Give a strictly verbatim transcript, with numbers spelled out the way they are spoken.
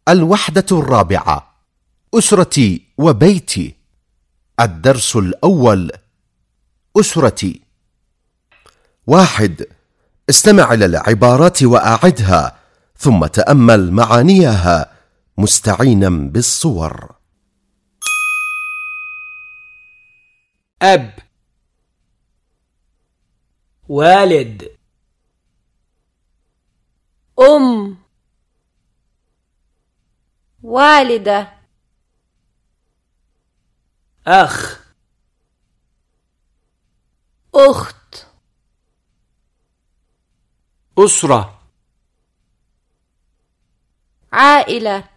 الوحدة الرابعة: أسرتي وبيتي. الدرس الأول: أسرتي. واحد. استمع إلى العبارات وأعدها، ثم تأمل معانيها مستعينا بالصور. أب، والد، أم، والدة، أخ، أخت، أسرة، عائلة،